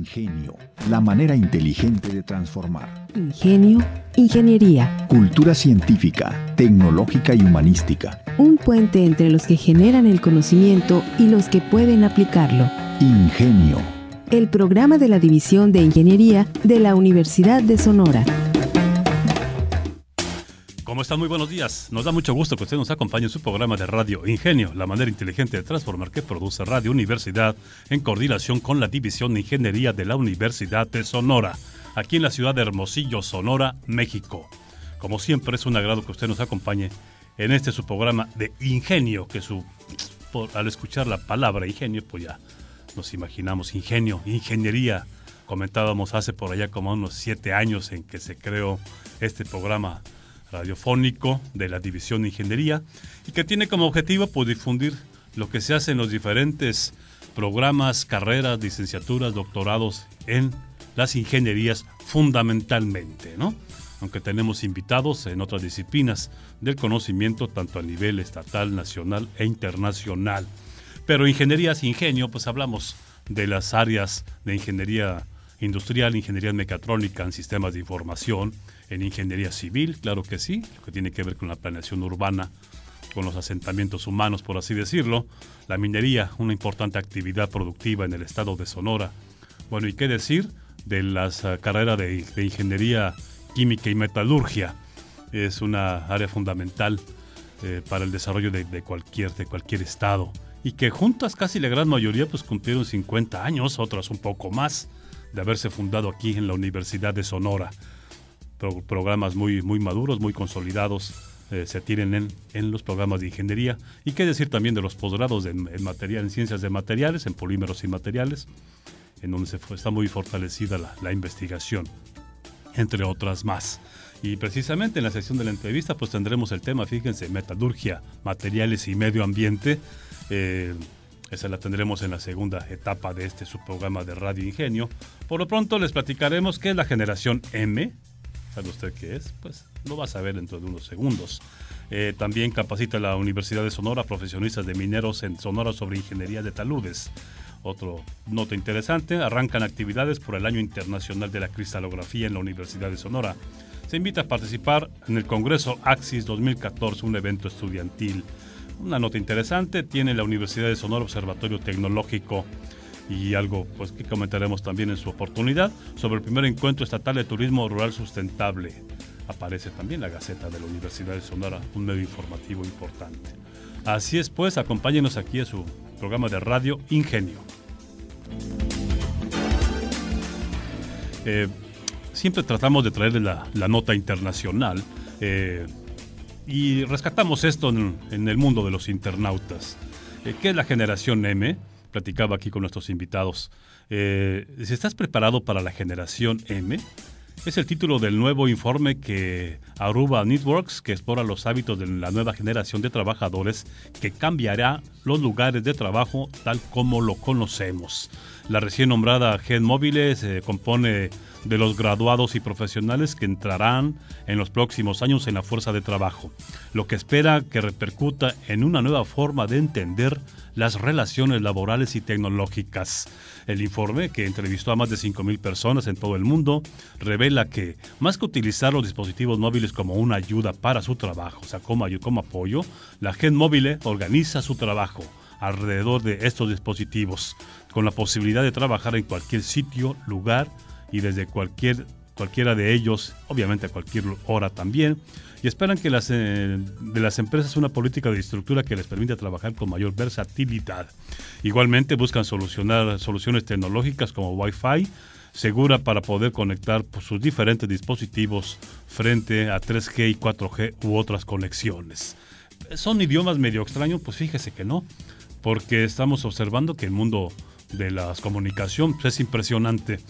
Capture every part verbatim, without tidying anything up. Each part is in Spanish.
Ingenio, la manera inteligente de transformar. Ingenio, ingeniería. Cultura científica, tecnológica y humanística. Un puente entre los que generan el conocimiento y los que pueden aplicarlo. Ingenio. El programa de la División de Ingeniería de la Universidad de Sonora. ¿Cómo están? Muy buenos días. Nos da mucho gusto que usted nos acompañe en su programa de radio Ingenio, la manera inteligente de transformar, que produce Radio Universidad en coordinación con la División de Ingeniería de la Universidad de Sonora, aquí en la ciudad de Hermosillo, Sonora, México. Como siempre, es un agrado que usted nos acompañe en este su programa de Ingenio, que su, por, al escuchar la palabra ingenio, pues ya nos imaginamos ingenio, ingeniería. Comentábamos hace por allá como unos siete años en que se creó este programa radiofónico de la División de Ingeniería y que tiene como objetivo pues difundir lo que se hace en los diferentes programas, carreras, licenciaturas, doctorados en las ingenierías fundamentalmente, ¿no? Aunque tenemos invitados en otras disciplinas del conocimiento tanto a nivel estatal, nacional e internacional. Pero ingenierías, ingenio, pues hablamos de las áreas de ingeniería industrial, ingeniería mecatrónica en sistemas de información, en ingeniería civil, claro que sí, lo que tiene que ver con la planeación urbana, con los asentamientos humanos, por así decirlo, la minería, una importante actividad productiva en el estado de Sonora. Bueno, ¿y qué decir de las uh, carreras de, de ingeniería química y metalurgia? Es una área fundamental eh, para el desarrollo de, de, cualquier, de cualquier estado, y que juntas casi la gran mayoría pues cumplieron cincuenta años, otras un poco más, de haberse fundado aquí en la Universidad de Sonora. Pro, programas muy, muy maduros, muy consolidados, eh, se tienen en, en los programas de ingeniería. Y qué decir también de los posgrados en, en, material, en ciencias de materiales, en polímeros y materiales, en donde se, está muy fortalecida la, la investigación, entre otras más. Y precisamente en la sección de la entrevista pues tendremos el tema, fíjense, metalurgia, materiales y medio ambiente. Eh, Esa la tendremos en la segunda etapa de este subprograma de Radio Ingenio. Por lo pronto les platicaremos qué es la generación M. ¿Sabe usted qué es? Pues lo va a saber dentro de unos segundos. Eh, también capacita la Universidad de Sonora profesionistas de mineros en Sonora sobre ingeniería de taludes. Otro nota interesante, arrancan actividades por el Año Internacional de la Cristalografía en la Universidad de Sonora. Se invita a participar en el Congreso Axis dos mil catorce, un evento estudiantil. Una nota interesante, tiene la Universidad de Sonora Observatorio Tecnológico y algo pues que comentaremos también en su oportunidad sobre el primer encuentro estatal de turismo rural sustentable. Aparece también la Gaceta de la Universidad de Sonora, un medio informativo importante. Así es pues, acompáñenos aquí a su programa de radio Ingenio. Eh, siempre tratamos de traerles la, la nota internacional, eh, y rescatamos esto en, en el mundo de los internautas. Eh, ¿Qué es la generación M? Platicaba aquí con nuestros invitados. Eh, si estás preparado para la generación M, es el título del nuevo informe que Aruba Networks, que explora los hábitos de la nueva generación de trabajadores que cambiará los lugares de trabajo tal como lo conocemos. La recién nombrada Gen Móvil se compone de los graduados y profesionales que entrarán en los próximos años en la fuerza de trabajo, lo que espera que repercuta en una nueva forma de entender las relaciones laborales y tecnológicas. El informe, que entrevistó a más de cinco mil personas en todo el mundo, revela que, más que utilizar los dispositivos móviles como una ayuda para su trabajo, o sea, como, como apoyo, la Gen Móvil organiza su trabajo alrededor de estos dispositivos, con la posibilidad de trabajar en cualquier sitio, lugar y desde cualquier, cualquiera de ellos, obviamente a cualquier hora también, y esperan que las, eh, de las empresas una política de estructura que les permita trabajar con mayor versatilidad. Igualmente buscan solucionar soluciones tecnológicas como Wi-Fi segura para poder conectar pues, sus diferentes dispositivos frente a tres G y cuatro G u otras conexiones. ¿Son idiomas medio extraños? Pues fíjese que no, porque estamos observando que el mundo de las comunicaciones pues, es impresionante.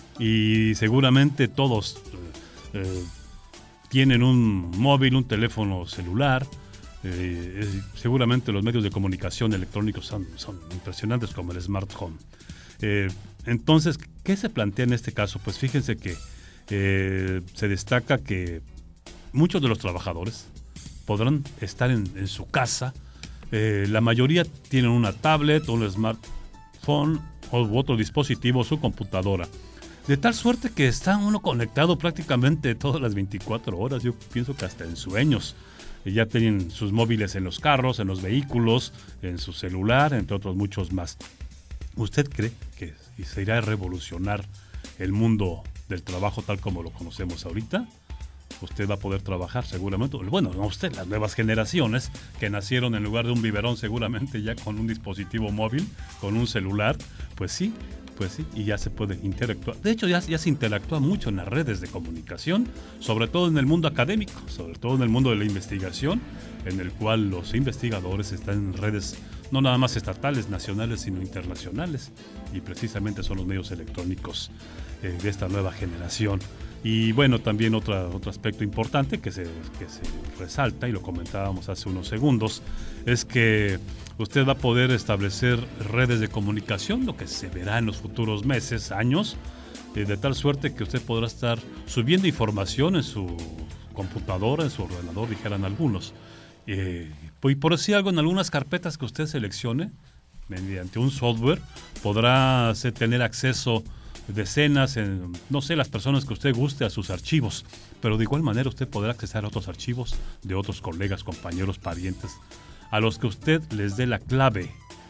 Y seguramente todos eh, tienen un móvil, un teléfono celular. Eh, es, seguramente los medios de comunicación electrónicos son, son impresionantes como el smartphone. Eh, entonces, ¿qué se plantea en este caso? Pues fíjense que eh, se destaca que muchos de los trabajadores podrán estar en, en su casa. Eh, la mayoría tienen una tablet o un smartphone u otro dispositivo, su computadora. De tal suerte que está uno conectado prácticamente todas las veinticuatro horas, yo pienso que hasta en sueños. Ya tienen sus móviles en los carros, en los vehículos, en su celular, entre otros muchos más. ¿Usted cree que se irá a revolucionar el mundo del trabajo tal como lo conocemos ahorita? Usted va a poder trabajar seguramente, bueno, no usted, las nuevas generaciones que nacieron en lugar de un biberón seguramente ya con un dispositivo móvil, con un celular, pues sí, pues sí, y ya se puede interactuar. De hecho, ya, ya se interactúa mucho en las redes de comunicación, sobre todo en el mundo académico, sobre todo en el mundo de la investigación, en el cual los investigadores están en redes no nada más estatales, nacionales, sino internacionales, y precisamente son los medios electrónicos eh, de esta nueva generación. Y bueno, también otra, otro aspecto importante que se, que se resalta, y lo comentábamos hace unos segundos, es que usted va a poder establecer redes de comunicación, lo que se verá en los futuros meses, años, eh, de tal suerte que usted podrá estar subiendo información en su computadora, en su ordenador, dijeran algunos. Eh, y por decir algo, en algunas carpetas que usted seleccione, mediante un software, podrá tener acceso decenas, en, no sé, las personas que usted guste a sus archivos, pero de igual manera usted podrá acceder a otros archivos de otros colegas, compañeros, parientes, a los que usted les dé la clave.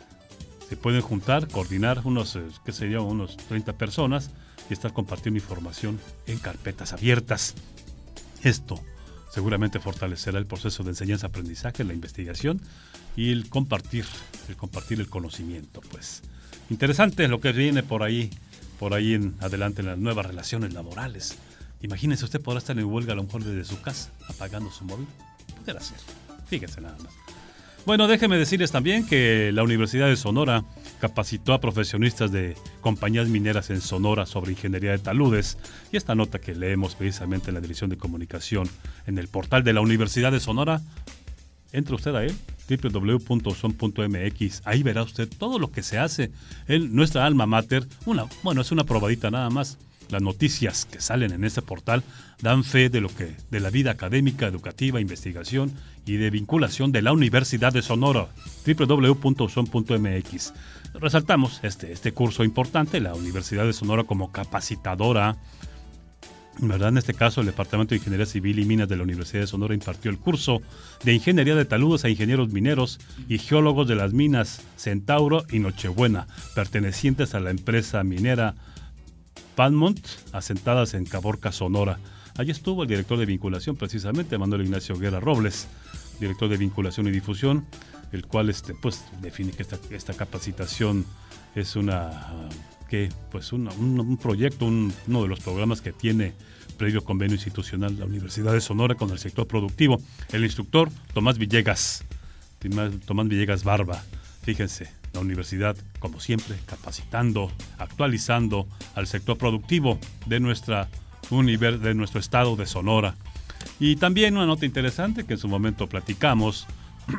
Se pueden juntar, coordinar unos, ¿qué sería? Unos treinta personas y estar compartiendo información en carpetas abiertas. Esto seguramente fortalecerá el proceso de enseñanza-aprendizaje, la investigación y el compartir, el compartir el conocimiento, pues. Interesante lo que viene por ahí, por ahí en adelante en las nuevas relaciones laborales. Imagínese, usted podrá estar en huelga a lo mejor desde su casa, apagando su móvil. Podrá ser. Fíjese nada más. Bueno, déjeme decirles también que la Universidad de Sonora capacitó a profesionistas de compañías mineras en Sonora sobre ingeniería de taludes, y esta nota que leemos precisamente en la Dirección de Comunicación en el portal de la Universidad de Sonora, entre usted a él, doble u doble u doble u punto son punto eme equis, ahí verá usted todo lo que se hace en nuestra alma mater. Una, bueno, es una probadita nada más. Las noticias que salen en este portal dan fe de lo que de la vida académica, educativa, investigación y de vinculación de la Universidad de Sonora, doble u doble u doble u punto son punto eme equis. Resaltamos este, este curso importante, la Universidad de Sonora como capacitadora, ¿verdad? En este caso, el Departamento de Ingeniería Civil y Minas de la Universidad de Sonora impartió el curso de Ingeniería de Taludes a ingenieros mineros y geólogos de las minas Centauro y Nochebuena, pertenecientes a la empresa minera Palmont, asentadas en Caborca, Sonora. Allí estuvo el director de vinculación, precisamente, Manuel Ignacio Guerra Robles, director de vinculación y difusión, el cual este, pues, define que esta, esta capacitación es una, que, pues una, un, un proyecto, un, uno de los programas que tiene previo convenio institucional la Universidad de Sonora con el sector productivo. El instructor, Tomás Villegas, Tomás Villegas Barba. Fíjense, la universidad, como siempre, capacitando, actualizando al sector productivo de, nuestra univer- de nuestro estado de Sonora. Y también una nota interesante que en su momento platicamos,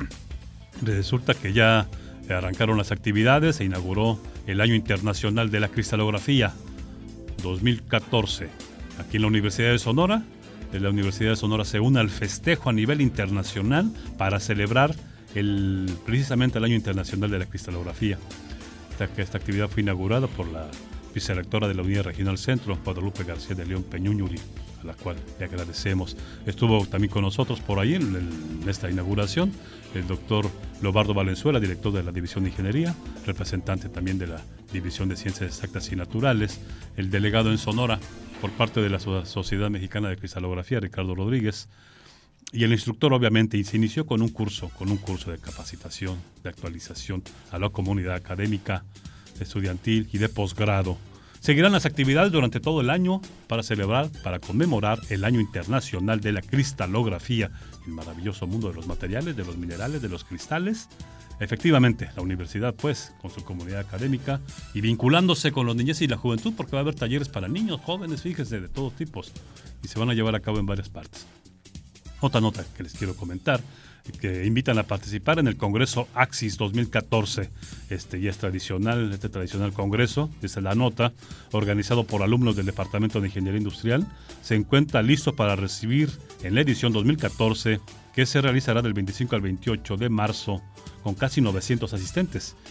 resulta que ya arrancaron las actividades, se inauguró el Año Internacional de la Cristalografía dos mil catorce. Aquí en la Universidad de Sonora, la Universidad de Sonora se une al festejo a nivel internacional para celebrar El, precisamente el Año Internacional de la Cristalografía. Esta, esta actividad fue inaugurada por la vicerrectora de la Unidad Regional Centro, Guadalupe García de León Peñuñuri, a la cual le agradecemos. Estuvo también con nosotros por ahí en, el, en esta inauguración el doctor Lobardo Valenzuela, director de la División de Ingeniería, representante también de la División de Ciencias Exactas y Naturales, el delegado en Sonora por parte de la Sociedad Mexicana de Cristalografía, Ricardo Rodríguez. Y el instructor obviamente se inició con un curso, con un curso de capacitación, de actualización a la comunidad académica, estudiantil y de posgrado. Seguirán las actividades durante todo el año para celebrar, para conmemorar el Año Internacional de la Cristalografía, el maravilloso mundo de los materiales, de los minerales, de los cristales. Efectivamente, la universidad, pues, con su comunidad académica y vinculándose con los niñez y la juventud, porque va a haber talleres para niños, jóvenes, fíjense, de todos tipos, y se van a llevar a cabo en varias partes. Otra nota que les quiero comentar, que invitan a participar en el Congreso Axis dos mil catorce. Este ya es tradicional, este tradicional congreso, dice la nota, organizado por alumnos del Departamento de Ingeniería Industrial, se encuentra listo para recibir en la edición dos mil catorce, que se realizará del veinticinco al veintiocho de marzo, con casi novecientos asistentes,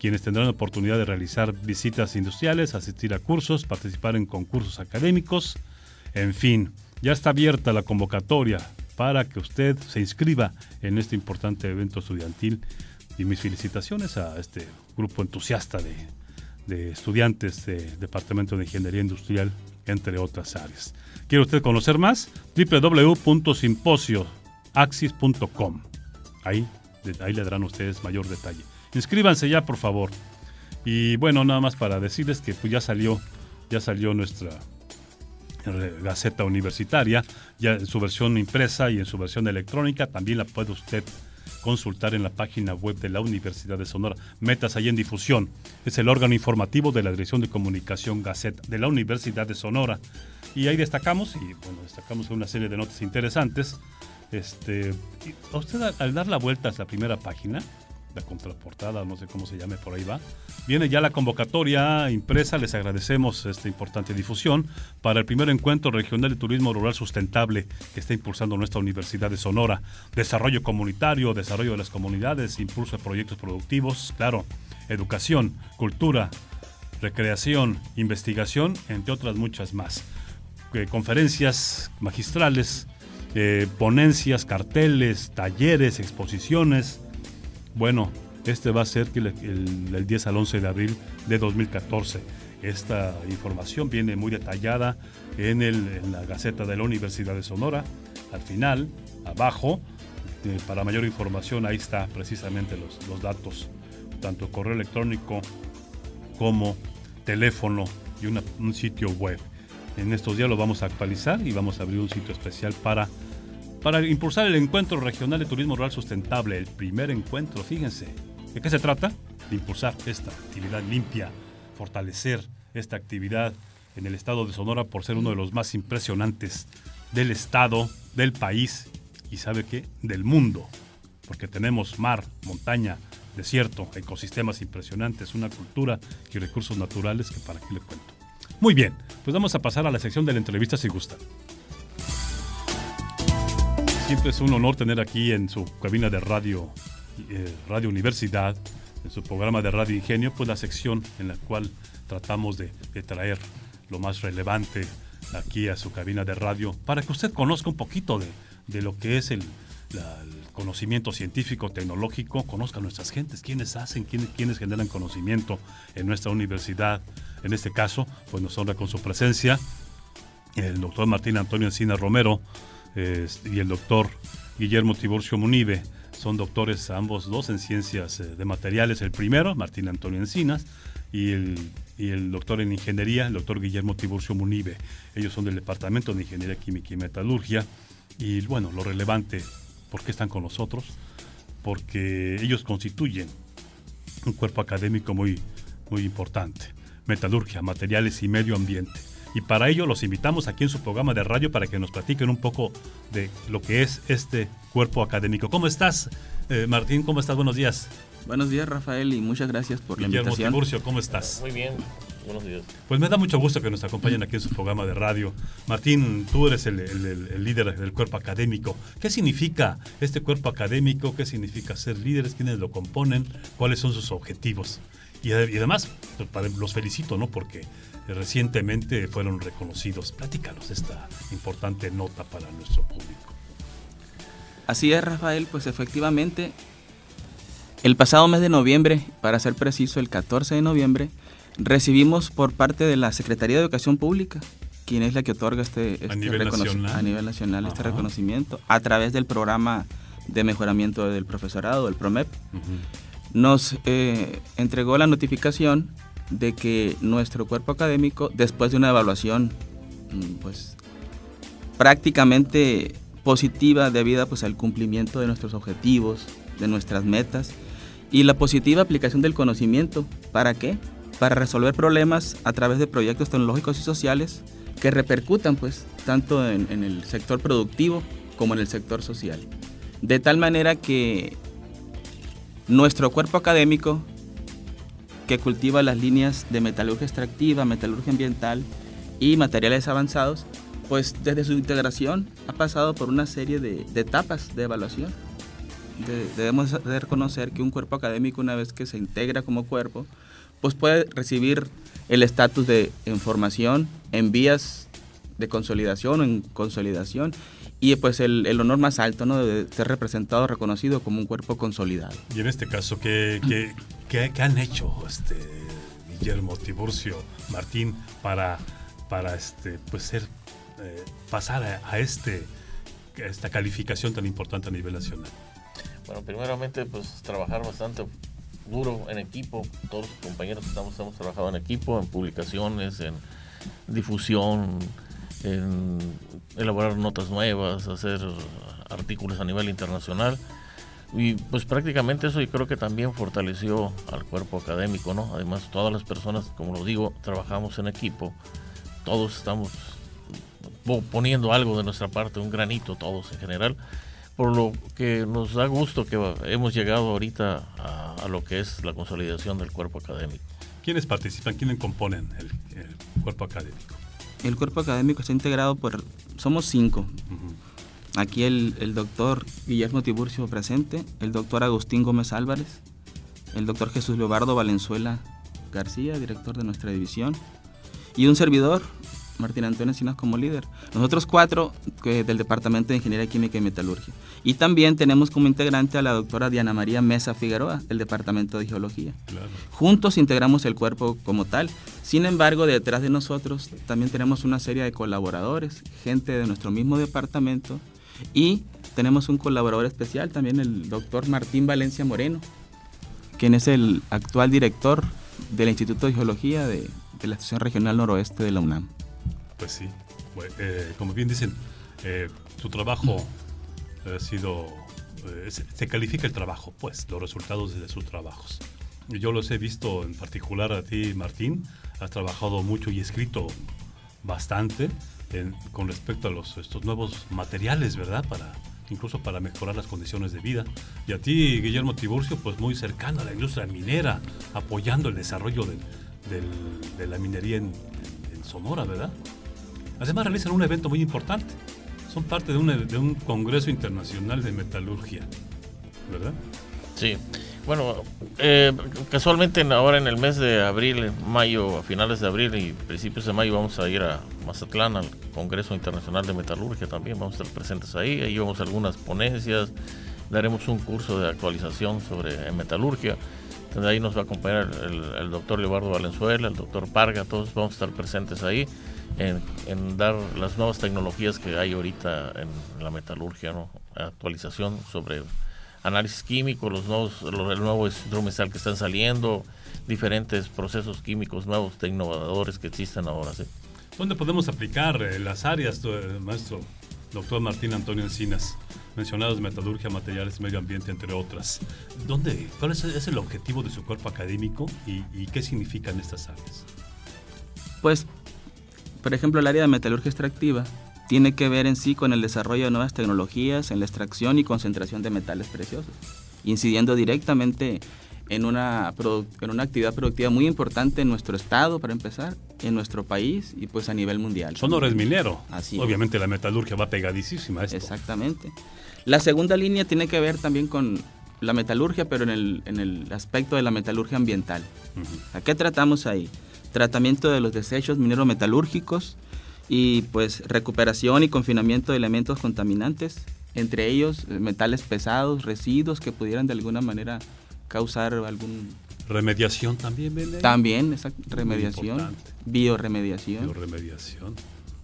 quienes tendrán la oportunidad de realizar visitas industriales, asistir a cursos, participar en concursos académicos, en fin, ya está abierta la convocatoria para que usted se inscriba en este importante evento estudiantil y mis felicitaciones a este grupo entusiasta de, de estudiantes del Departamento de Ingeniería Industrial, entre otras áreas. ¿Quiere usted conocer más? doble u doble u doble u punto simposio axis punto com. Ahí, ahí le darán ustedes mayor detalle. Inscríbanse ya, por favor. Y bueno, nada más para decirles que pues ya salió, ya salió nuestra Gaceta Universitaria, ya en su versión impresa y en su versión electrónica. También la puede usted consultar en la página web de la Universidad de Sonora. Metas ahí en difusión. Es el órgano informativo de la Dirección de Comunicación Gaceta de la Universidad de Sonora. Y ahí destacamos, y bueno, destacamos una serie de notas interesantes. Este, a usted al dar la vuelta a la primera página, la contraportada, no sé cómo se llame, por ahí va, viene ya la convocatoria impresa. Les agradecemos esta importante difusión para el primer encuentro regional de turismo rural sustentable que está impulsando nuestra Universidad de Sonora. Desarrollo comunitario, desarrollo de las comunidades, impulso de proyectos productivos, claro, educación, cultura, recreación, investigación, entre otras muchas más. Eh, conferencias magistrales, eh, ponencias, carteles, talleres, exposiciones. Bueno, este va a ser el, el, el diez al once de abril de dos mil catorce. Esta información viene muy detallada en, el, en la Gaceta de la Universidad de Sonora. Al final, abajo, eh, para mayor información, ahí está precisamente los, los datos, tanto correo electrónico como teléfono y una, un sitio web. En estos días lo vamos a actualizar y vamos a abrir un sitio especial para Para impulsar el encuentro regional de turismo rural sustentable, el primer encuentro, fíjense. ¿De qué se trata? De impulsar esta actividad limpia, fortalecer esta actividad en el estado de Sonora por ser uno de los más impresionantes del estado, del país y, ¿sabe qué?, del mundo. Porque tenemos mar, montaña, desierto, ecosistemas impresionantes, una cultura y recursos naturales que para qué le cuento. Muy bien, pues vamos a pasar a la sección de la entrevista si gusta. Siempre es un honor tener aquí en su cabina de radio, eh, Radio Universidad, en su programa de Radio Ingenio, pues la sección en la cual tratamos de, de traer lo más relevante aquí a su cabina de radio, para que usted conozca un poquito de, de lo que es el, la, el conocimiento científico, tecnológico, conozca a nuestras gentes, quiénes hacen, quiénes, quiénes generan conocimiento en nuestra universidad. En este caso, pues nos honra con su presencia el doctor Martín Antonio Encinas Romero, Eh, y el doctor Guillermo Tiburcio Munive. Son doctores ambos dos en ciencias eh, de materiales. El primero, Martín Antonio Encinas, y el, y el doctor en ingeniería, el doctor Guillermo Tiburcio Munive. Ellos son del Departamento de Ingeniería Química y Metalurgia. Y bueno, lo relevante, ¿por qué están con nosotros? Porque ellos constituyen un cuerpo académico muy, muy importante. Metalurgia, materiales y medio ambiente. Y para ello los invitamos aquí en su programa de radio para que nos platiquen un poco de lo que es este cuerpo académico. ¿Cómo estás, eh, Martín? ¿Cómo estás? Buenos días. Buenos días, Rafael, y muchas gracias por Guillermo la invitación. Tiburcio, ¿cómo estás? Muy bien, buenos días. Pues me da mucho gusto que nos acompañen aquí en su programa de radio. Martín, tú eres el, el, el líder del cuerpo académico. ¿Qué significa este cuerpo académico? ¿Qué significa ser líderes? ¿Quiénes lo componen? ¿Cuáles son sus objetivos? Y, y además, los felicito, ¿no? Porque recientemente fueron reconocidos. Platícanos esta importante nota para nuestro público. Así es, Rafael, pues efectivamente, el pasado mes de noviembre, para ser preciso, el catorce de noviembre, recibimos por parte de la Secretaría de Educación Pública, quien es la que otorga este, este a nivel recono- nacional, a nivel nacional este Ajá. reconocimiento, a través del programa de mejoramiento del profesorado, el PROMEP, Uh-huh. nos eh, entregó la notificación de que nuestro cuerpo académico, después de una evaluación pues prácticamente positiva debido pues, al cumplimiento de nuestros objetivos, de nuestras metas y la positiva aplicación del conocimiento, ¿para qué? Para resolver problemas a través de proyectos tecnológicos y sociales que repercutan pues tanto en, en el sector productivo como en el sector social. De tal manera que nuestro cuerpo académico, que cultiva las líneas de metalurgia extractiva, metalurgia ambiental y materiales avanzados, pues desde su integración ha pasado por una serie de, de etapas de evaluación. de, debemos de reconocer que un cuerpo académico, una vez que se integra como cuerpo, pues puede recibir el estatus de en formación, en vías de consolidación o en consolidación, y pues el, el honor más alto, ¿no?, de ser representado, reconocido como un cuerpo consolidado. Y en este caso, ¿qué, qué, qué, qué han hecho este, Guillermo, Tiburcio, Martín, para, para este, pues ser, eh, pasar a, a, este, a esta calificación tan importante a nivel nacional? Bueno, primeramente, pues trabajar bastante duro en equipo. Todos los compañeros que estamos, hemos trabajado en equipo, en publicaciones, en difusión, en elaborar notas nuevas, hacer artículos a nivel internacional, y pues prácticamente eso yo creo que también fortaleció al cuerpo académico, ¿no? Además, todas las personas, como lo digo, trabajamos en equipo, todos estamos poniendo algo de nuestra parte, un granito todos en general, por lo que nos da gusto que hemos llegado ahorita a, a lo que es la consolidación del cuerpo académico. ¿Quiénes participan? ¿Quiénes componen el, el cuerpo académico? El cuerpo académico está integrado por, somos cinco. Uh-huh. Aquí el, el doctor Guillermo Tiburcio presente, el doctor Agustín Gómez Álvarez, el doctor Jesús Leobardo Valenzuela García, director de nuestra división, y un servidor, Martín Antonio Encinas, como líder. Nosotros cuatro que, del Departamento de Ingeniería Química y Metalurgia. Y también tenemos como integrante a la doctora Diana María Mesa Figueroa, del Departamento de Geología. Claro. Juntos integramos el cuerpo como tal. Sin embargo, detrás de nosotros también tenemos una serie de colaboradores, gente de nuestro mismo departamento, y tenemos un colaborador especial también, el doctor Martín Valencia Moreno, quien es el actual director del Instituto de Geología de, de la Estación Regional Noroeste de la UNAM. Pues sí, pues, eh, como bien dicen, eh, tu trabajo ha sido, eh, se, se califica el trabajo, pues, los resultados de sus trabajos. Yo los he visto en particular a ti, Martín, has trabajado mucho y escrito bastante en, con respecto a los, estos nuevos materiales, ¿verdad? Para, incluso para mejorar las condiciones de vida. Y a ti, Guillermo Tiburcio, pues muy cercano a la industria minera, apoyando el desarrollo de, del, de la minería en, en Sonora, ¿verdad? Además realizan un evento muy importante. Son parte de un, de un congreso internacional de metalurgia, ¿verdad? Sí. Bueno, eh, casualmente ahora en el mes de abril, en mayo, a finales de abril y principios de mayo vamos a ir a Mazatlán al Congreso Internacional de Metalurgia también. Vamos a estar presentes ahí. Ahí vamos a algunas ponencias. Daremos un curso de actualización sobre metalurgia. Entonces ahí nos va a acompañar el, el doctor Leobardo Valenzuela, el doctor Parga. Todos vamos a estar presentes ahí. En, en dar las nuevas tecnologías que hay ahorita en la metalurgia, ¿no? Actualización sobre análisis químico, los nuevos, los, el nuevo instrumental que están saliendo, diferentes procesos químicos nuevos, innovadores que existen ahora, ¿sí? ¿Dónde podemos aplicar eh, las áreas, eh, maestro doctor Martín Antonio Encinas, mencionados metalurgia, materiales, medio ambiente, entre otras? ¿Dónde, ¿Cuál es, es el objetivo de su cuerpo académico y, y qué significan estas áreas? Pues, por ejemplo, el área de metalurgia extractiva tiene que ver en sí con el desarrollo de nuevas tecnologías en la extracción y concentración de metales preciosos, incidiendo directamente en una, en una actividad productiva muy importante en nuestro estado, para empezar, en nuestro país y pues a nivel mundial. Sonora es minero. Así Obviamente es. La metalurgia va pegadísima a esto. Exactamente. La segunda línea tiene que ver también con la metalurgia, pero en el, en el aspecto de la metalurgia ambiental. Uh-huh. ¿A qué tratamos ahí? Tratamiento de los desechos minero-metalúrgicos y pues recuperación y confinamiento de elementos contaminantes, entre ellos metales pesados, residuos que pudieran de alguna manera causar algún... Remediación también, ¿ven? También, esa remediación, bioremediación. Bioremediación.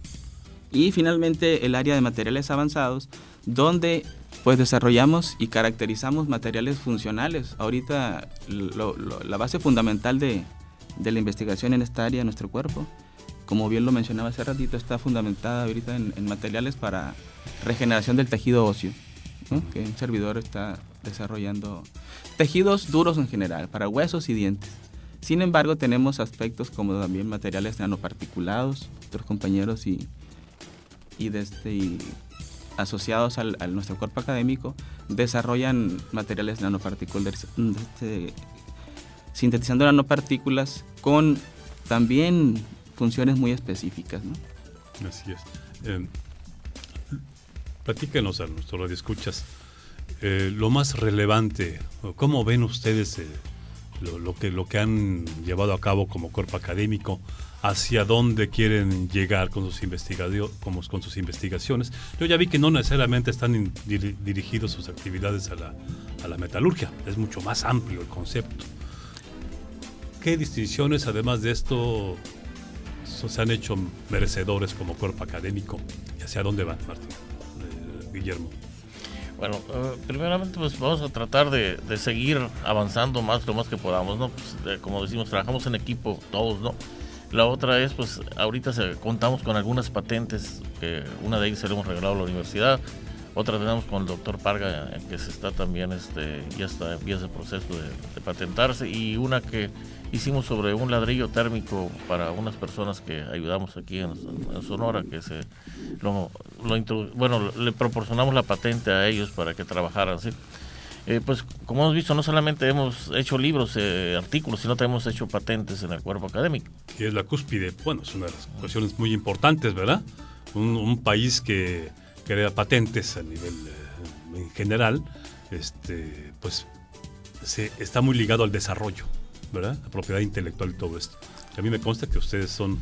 Y finalmente el área de materiales avanzados, donde pues desarrollamos y caracterizamos materiales funcionales. Ahorita lo, lo, la base fundamental de, de la investigación en esta área de nuestro cuerpo, como bien lo mencionaba hace ratito, está fundamentada ahorita en, en materiales para regeneración del tejido óseo, ¿no? Uh-huh. Que un servidor está desarrollando tejidos duros en general, para huesos y dientes. Sin embargo, tenemos aspectos como también materiales nanoparticulados, otros compañeros y, y, de este, y asociados al, a nuestro cuerpo académico, desarrollan materiales nanoparticulares, este, sintetizando nanopartículas con también funciones muy específicas, ¿no? Así es. Eh, platíquenos a nuestros radioescuchas eh, lo más relevante, ¿cómo ven ustedes eh, lo, lo, que, lo que han llevado a cabo como cuerpo académico? ¿Hacia dónde quieren llegar con sus, con, con sus investigaciones? Yo ya vi que no necesariamente están in, dir, dirigidos sus actividades a la, a la metalurgia, es mucho más amplio el concepto. ¿Qué distinciones, además de esto, se han hecho merecedores como cuerpo académico? ¿Y hacia dónde van, Martín? Eh, Guillermo. Bueno, uh, primeramente pues vamos a tratar de, de seguir avanzando más lo más que podamos, ¿no? Pues, de, como decimos, trabajamos en equipo todos, ¿no? La otra es, pues, ahorita se, contamos con algunas patentes, que una de ellas se le hemos regalado a la universidad, otra tenemos con el doctor Parga, que se está también, este, ya está en vías de proceso de, de patentarse, y una que hicimos sobre un ladrillo térmico para unas personas que ayudamos aquí en, en Sonora, que se lo, lo introdu- bueno, le proporcionamos la patente a ellos para que trabajaran, ¿sí? Eh, pues como hemos visto, no solamente hemos hecho libros, eh, artículos, sino también hemos hecho patentes en el cuerpo académico. Y es la cúspide, bueno, es una de las cuestiones muy importantes, ¿verdad? Un, un país que crea patentes a nivel eh, en general, este, pues se, está muy ligado al desarrollo, ¿verdad? La propiedad intelectual y todo esto. Y a mí me consta que ustedes son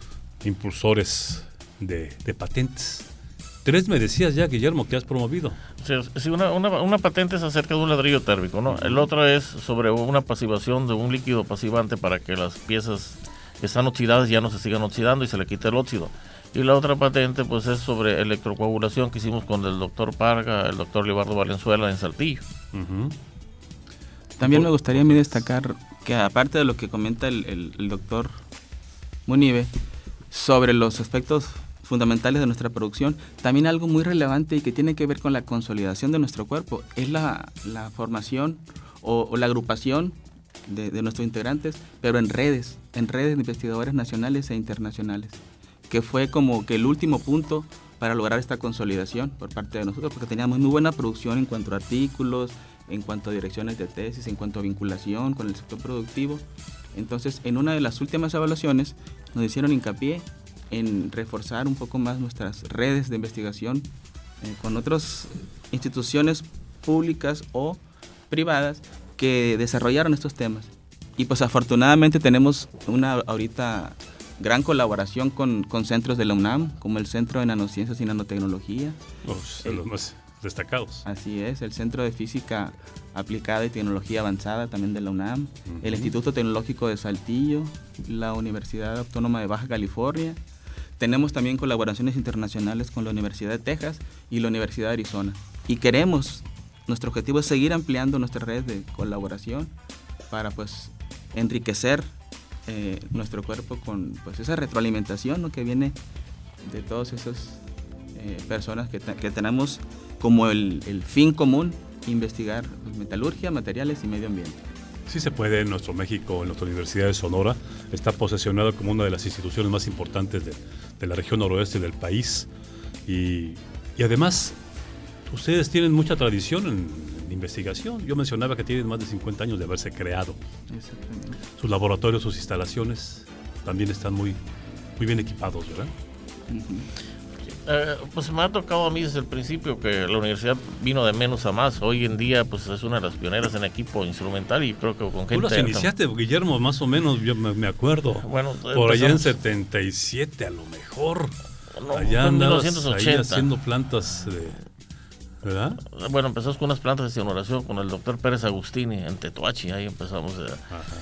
impulsores de, de patentes. Tres me decías ya, Guillermo, que has promovido. Sí, sí, una, una, una patente es acerca de un ladrillo térmico, ¿no? El otro es sobre una pasivación de un líquido pasivante para que las piezas que están oxidadas ya no se sigan oxidando y se le quite el óxido. Y la otra patente pues es sobre electrocoagulación que hicimos con el doctor Parga, el doctor Libardo Valenzuela en Saltillo. Uh-huh. También me gustaría a mí destacar que aparte de lo que comenta el, el, el doctor Munive sobre los aspectos fundamentales de nuestra producción, también algo muy relevante y que tiene que ver con la consolidación de nuestro cuerpo es la, la formación o, o la agrupación de, de nuestros integrantes, pero en redes, en redes de investigadores nacionales e internacionales, que fue como que el último punto para lograr esta consolidación por parte de nosotros, porque teníamos muy buena producción en cuanto a artículos, en cuanto a direcciones de tesis, en cuanto a vinculación con el sector productivo. Entonces, en una de las últimas evaluaciones nos hicieron hincapié en reforzar un poco más nuestras redes de investigación eh, con otras instituciones públicas o privadas que desarrollaron estos temas. Y pues afortunadamente tenemos una ahorita gran colaboración con, con centros de la UNAM, como el Centro de Nanociencias y Nanotecnología. Los, eh, los más destacados. Así es, el Centro de Física Aplicada y Tecnología Avanzada también de la UNAM, uh-huh. el Instituto Tecnológico de Saltillo, la Universidad Autónoma de Baja California. Tenemos también colaboraciones internacionales con la Universidad de Texas y la Universidad de Arizona. Y queremos, nuestro objetivo es seguir ampliando nuestra red de colaboración para pues enriquecer eh, nuestro cuerpo con pues esa retroalimentación, ¿no?, que viene de todas esas eh, personas que, te, que tenemos como el, el fin común, investigar metalurgia, materiales y medio ambiente. Sí se puede. En nuestro México, en nuestra Universidad de Sonora, está posicionado como una de las instituciones más importantes de, de la región noroeste del país. Y, y además, ustedes tienen mucha tradición en, en investigación. Yo mencionaba que tienen más de cincuenta años de haberse creado. Exactamente. Sus laboratorios, sus instalaciones también están muy, muy bien equipados, ¿verdad? Uh-huh. Eh, pues me ha tocado a mí desde el principio que la universidad vino de menos a más. Hoy en día pues es una de las pioneras en equipo instrumental y creo que con gente... Tú las iniciaste, Guillermo, más o menos, yo me, me acuerdo. Bueno, por allá en setenta y siete a lo mejor. No, allá andabas mil novecientos ochenta. Ahí haciendo plantas, de, ¿verdad? Bueno, empezamos con unas plantas de cianuración con el doctor Pérez Agustini en Tetuachi, ahí empezamos. Eh,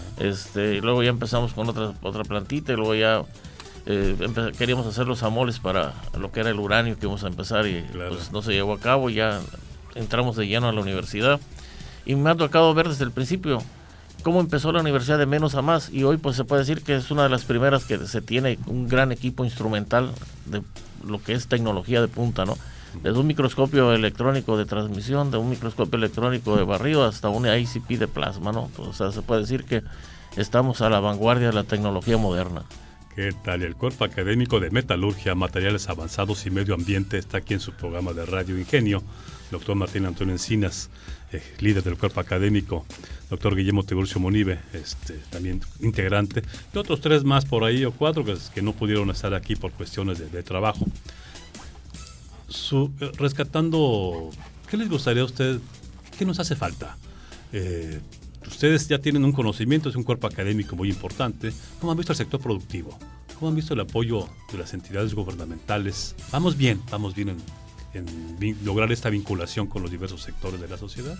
este, y luego ya empezamos con otra, otra plantita y luego ya... Eh, empe- queríamos hacer los amoles para lo que era el uranio que íbamos a empezar y claro. Pues no se llevó a cabo. Ya entramos de lleno a la universidad y me ha tocado ver desde el principio cómo empezó la universidad de menos a más y hoy pues se puede decir que es una de las primeras que se tiene un gran equipo instrumental de lo que es tecnología de punta, ¿no? Desde un microscopio electrónico de transmisión, de un microscopio electrónico de barrido hasta un I C P de plasma, ¿no? O sea, se puede decir que estamos a la vanguardia de la tecnología moderna. ¿Qué tal? El Cuerpo Académico de Metalurgia, Materiales Avanzados y Medio Ambiente está aquí en su programa de Radio Ingenio. Doctor Martín Antonio Encinas, eh, líder del Cuerpo Académico. Doctor Guillermo Tiburcio Munive, este, también integrante. Y otros tres más por ahí, o cuatro, que, que no pudieron estar aquí por cuestiones de, de trabajo. Su, eh, rescatando, ¿qué les gustaría a usted ¿qué nos hace falta? Eh, ustedes ya tienen un conocimiento, es un cuerpo académico muy importante. ¿Cómo han visto el sector productivo? ¿Cómo han visto el apoyo de las entidades gubernamentales? ¿Vamos bien? ¿Vamos bien en, en vin- lograr esta vinculación con los diversos sectores de la sociedad?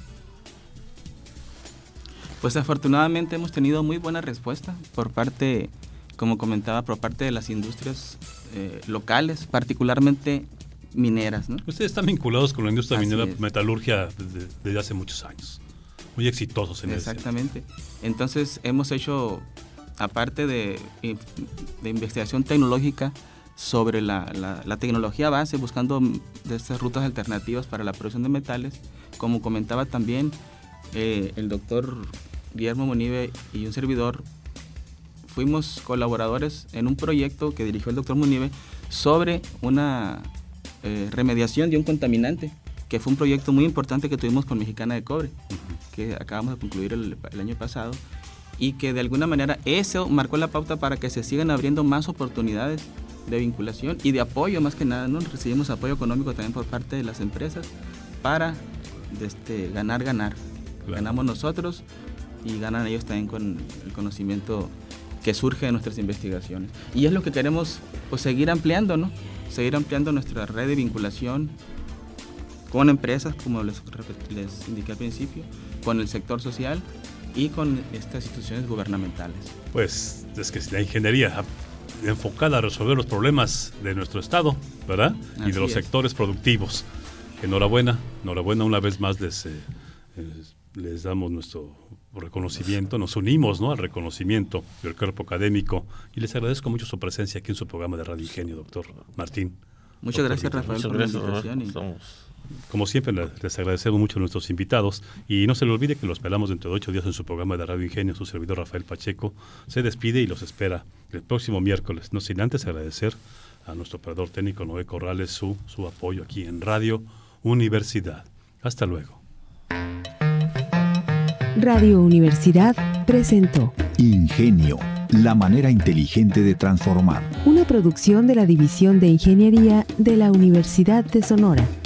Pues afortunadamente hemos tenido muy buena respuesta por parte, como comentaba, por parte de las industrias eh, locales, particularmente mineras, ¿no? Ustedes están vinculados con la industria Así minera, es. metalurgia desde, desde hace muchos años. Muy exitosos en ese Exactamente. Entonces hemos hecho, aparte de, de investigación tecnológica sobre la, la, la tecnología base, buscando de estas rutas alternativas para la producción de metales, como comentaba también eh, el doctor Guillermo Munive y un servidor, fuimos colaboradores en un proyecto que dirigió el doctor Munive sobre una eh, remediación de un contaminante, que fue un proyecto muy importante que tuvimos con Mexicana de Cobre, que acabamos de concluir el, el año pasado, y que de alguna manera eso marcó la pauta para que se sigan abriendo más oportunidades de vinculación y de apoyo, más que nada, ¿no? Recibimos apoyo económico también por parte de las empresas para este, ganar, ganar. Claro. Ganamos nosotros y ganan ellos también con el conocimiento que surge de nuestras investigaciones. Y es lo que queremos, pues, seguir ampliando, ¿no? Seguir ampliando nuestra red de vinculación con empresas, como les, les indiqué al principio, con el sector social y con estas instituciones gubernamentales. Pues es que la ingeniería enfocada a resolver los problemas de nuestro estado, ¿verdad? Así y de los es. sectores productivos. Enhorabuena, enhorabuena una vez más les, eh, les damos nuestro reconocimiento, nos unimos, ¿no?, al reconocimiento del cuerpo académico y les agradezco mucho su presencia aquí en su programa de Radio Ingenio, doctor Martín. Muchas doctor gracias, Víctor. Rafael, Muchas por gracias, la invitación. Y... Estamos... Como siempre, les agradecemos mucho a nuestros invitados y no se les olvide que los esperamos dentro de ocho días en su programa de Radio Ingenio. Su servidor Rafael Pacheco se despide y los espera el próximo miércoles. No sin antes agradecer a nuestro operador técnico Noé Corrales su, su apoyo aquí en Radio Universidad. Hasta luego. Radio Universidad presentó Ingenio, la manera inteligente de transformar. una producción de la División de Ingeniería de la Universidad de Sonora.